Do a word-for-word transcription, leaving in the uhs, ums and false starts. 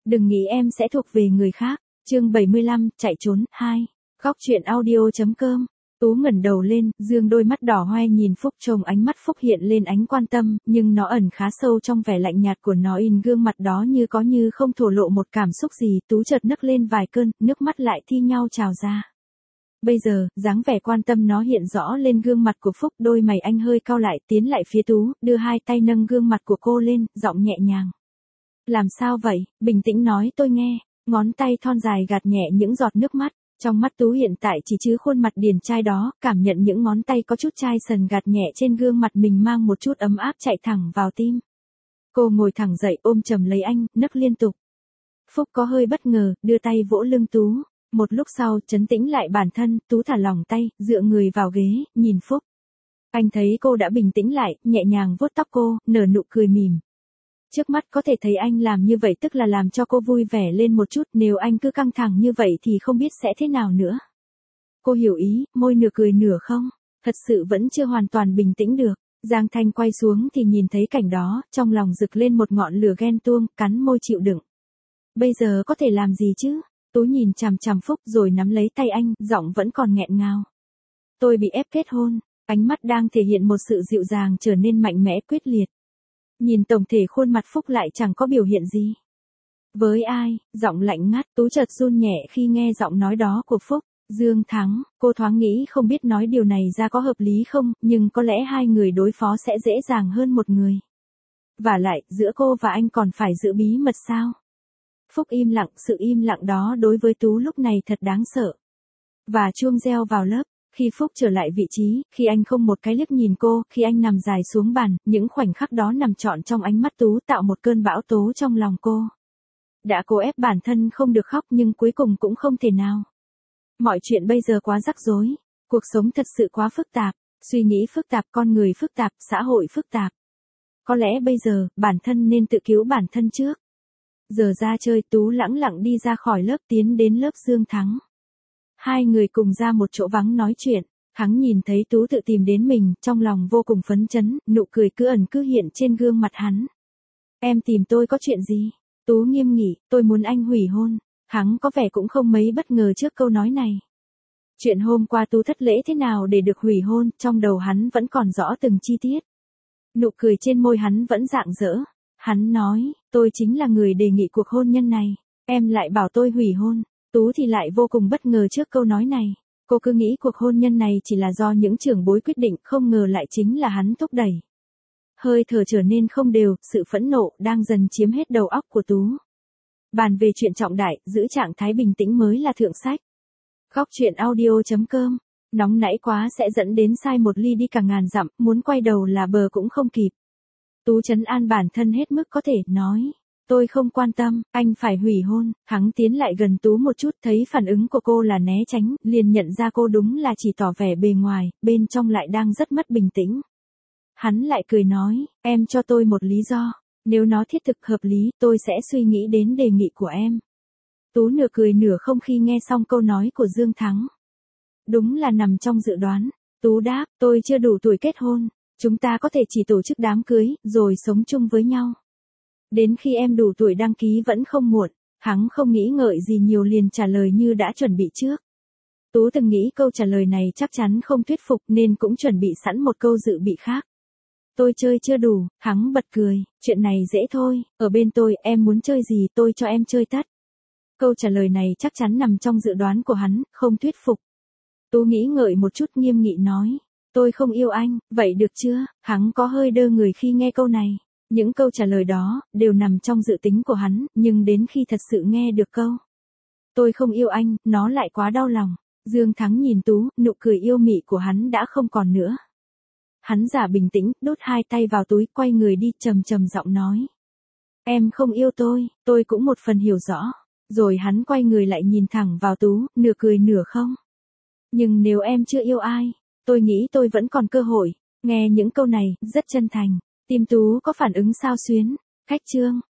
Đừng nghĩ em sẽ thuộc về người khác. Chương bảy mươi lăm, chạy trốn, hai. Góc truyện audio.com. Tú ngẩng đầu lên, dương đôi mắt đỏ hoe nhìn Phúc, trông ánh mắt Phúc hiện lên ánh quan tâm, nhưng nó ẩn khá sâu trong vẻ lạnh nhạt của nó, in gương mặt đó như có như không thổ lộ một cảm xúc gì. Tú chợt nấc lên vài cơn, nước mắt lại thi nhau trào ra. Bây giờ, dáng vẻ quan tâm nó hiện rõ lên gương mặt của Phúc, đôi mày anh hơi cau lại, tiến lại phía Tú, đưa hai tay nâng gương mặt của cô lên, giọng nhẹ nhàng. Làm sao vậy, bình tĩnh nói tôi nghe. Ngón tay thon dài gạt nhẹ những giọt nước mắt. Trong mắt Tú hiện tại chỉ chứ khuôn mặt điển trai đó, cảm nhận những ngón tay có chút chai sần gạt nhẹ trên gương mặt mình mang một chút ấm áp chạy thẳng vào tim. Cô ngồi thẳng dậy ôm chầm lấy anh, nấc liên tục. Phúc có hơi bất ngờ, đưa tay vỗ lưng Tú. Một lúc sau, trấn tĩnh lại bản thân, Tú thả lỏng tay, dựa người vào ghế, nhìn Phúc. Anh thấy cô đã bình tĩnh lại, nhẹ nhàng vuốt tóc cô, nở nụ cười mỉm. Trước mắt có thể thấy anh làm như vậy tức là làm cho cô vui vẻ lên một chút, nếu anh cứ căng thẳng như vậy thì không biết sẽ thế nào nữa. Cô hiểu ý, môi nửa cười nửa không, thật sự vẫn chưa hoàn toàn bình tĩnh được. Giang Thanh quay xuống thì nhìn thấy cảnh đó, trong lòng rực lên một ngọn lửa ghen tuông, cắn môi chịu đựng. Bây giờ có thể làm gì chứ? Tú nhìn chằm chằm Phúc rồi nắm lấy tay anh, giọng vẫn còn nghẹn ngào. Tôi bị ép kết hôn, ánh mắt đang thể hiện một sự dịu dàng trở nên mạnh mẽ quyết liệt. Nhìn tổng thể khuôn mặt Phúc lại chẳng có biểu hiện gì. Với ai, giọng lạnh ngắt, Tú chợt run nhẹ khi nghe giọng nói đó của Phúc. Dương Thắng, cô thoáng nghĩ không biết nói điều này ra có hợp lý không, nhưng có lẽ hai người đối phó sẽ dễ dàng hơn một người. Vả lại, giữa cô và anh còn phải giữ bí mật sao? Phúc im lặng, sự im lặng đó đối với Tú lúc này thật đáng sợ. Và chuông reo vào lớp. Khi Phúc trở lại vị trí, khi anh không một cái liếc nhìn cô, khi anh nằm dài xuống bàn, những khoảnh khắc đó nằm trọn trong ánh mắt Tú tạo một cơn bão tố trong lòng cô. Đã cố ép bản thân không được khóc nhưng cuối cùng cũng không thể nào. Mọi chuyện bây giờ quá rắc rối, cuộc sống thật sự quá phức tạp, suy nghĩ phức tạp, con người phức tạp, xã hội phức tạp. Có lẽ bây giờ, bản thân nên tự cứu bản thân trước. Giờ ra chơi, Tú lẳng lặng đi ra khỏi lớp tiến đến lớp Dương Thắng. Hai người cùng ra một chỗ vắng nói chuyện, hắn nhìn thấy Tú tự tìm đến mình, trong lòng vô cùng phấn chấn, nụ cười cứ ẩn cứ hiện trên gương mặt hắn. Em tìm tôi có chuyện gì? Tú nghiêm nghị, tôi muốn anh hủy hôn. Hắn có vẻ cũng không mấy bất ngờ trước câu nói này. Chuyện hôm qua Tú thất lễ thế nào để được hủy hôn, trong đầu hắn vẫn còn rõ từng chi tiết. Nụ cười trên môi hắn vẫn rạng rỡ. Hắn nói, tôi chính là người đề nghị cuộc hôn nhân này, em lại bảo tôi hủy hôn. Tú thì lại vô cùng bất ngờ trước câu nói này. Cô cứ nghĩ cuộc hôn nhân này chỉ là do những trưởng bối quyết định, không ngờ lại chính là hắn thúc đẩy. Hơi thở trở nên không đều, sự phẫn nộ đang dần chiếm hết đầu óc của Tú. Bàn về chuyện trọng đại, giữ trạng thái bình tĩnh mới là thượng sách. Góc truyện audio.com. Nóng nảy quá sẽ dẫn đến sai một ly đi cả ngàn dặm, muốn quay đầu là bờ cũng không kịp. Tú trấn an bản thân hết mức có thể, nói. Tôi không quan tâm, anh phải hủy hôn. Hắn tiến lại gần Tú một chút, thấy phản ứng của cô là né tránh, liền nhận ra cô đúng là chỉ tỏ vẻ bề ngoài, bên trong lại đang rất mất bình tĩnh. Hắn lại cười nói, em cho tôi một lý do, nếu nó thiết thực hợp lý, tôi sẽ suy nghĩ đến đề nghị của em. Tú nửa cười nửa không khi nghe xong câu nói của Dương Thắng. Đúng là nằm trong dự đoán. Tú đáp, tôi chưa đủ tuổi kết hôn, chúng ta có thể chỉ tổ chức đám cưới, rồi sống chung với nhau. Đến khi em đủ tuổi đăng ký vẫn không muộn. Hắn không nghĩ ngợi gì nhiều liền trả lời như đã chuẩn bị trước. Tú từng nghĩ câu trả lời này chắc chắn không thuyết phục nên cũng chuẩn bị sẵn một câu dự bị khác. Tôi chơi chưa đủ, hắn bật cười, chuyện này dễ thôi, ở bên tôi em muốn chơi gì tôi cho em chơi tất. Câu trả lời này chắc chắn nằm trong dự đoán của hắn, không thuyết phục. Tú nghĩ ngợi một chút nghiêm nghị nói, tôi không yêu anh, vậy được chưa? Hắn có hơi đơ người khi nghe câu này. Những câu trả lời đó, đều nằm trong dự tính của hắn, nhưng đến khi thật sự nghe được câu tôi không yêu anh, nó lại quá đau lòng. Dương Thắng nhìn Tú, nụ cười yêu mị của hắn đã không còn nữa. Hắn giả bình tĩnh, đút hai tay vào túi, quay người đi, trầm trầm giọng nói. Em không yêu tôi, tôi cũng một phần hiểu rõ. Rồi hắn quay người lại nhìn thẳng vào Tú, nửa cười nửa không. Nhưng nếu em chưa yêu ai, tôi nghĩ tôi vẫn còn cơ hội. Nghe những câu này, rất chân thành. Tim Tú có phản ứng xao xuyến. Khách trương,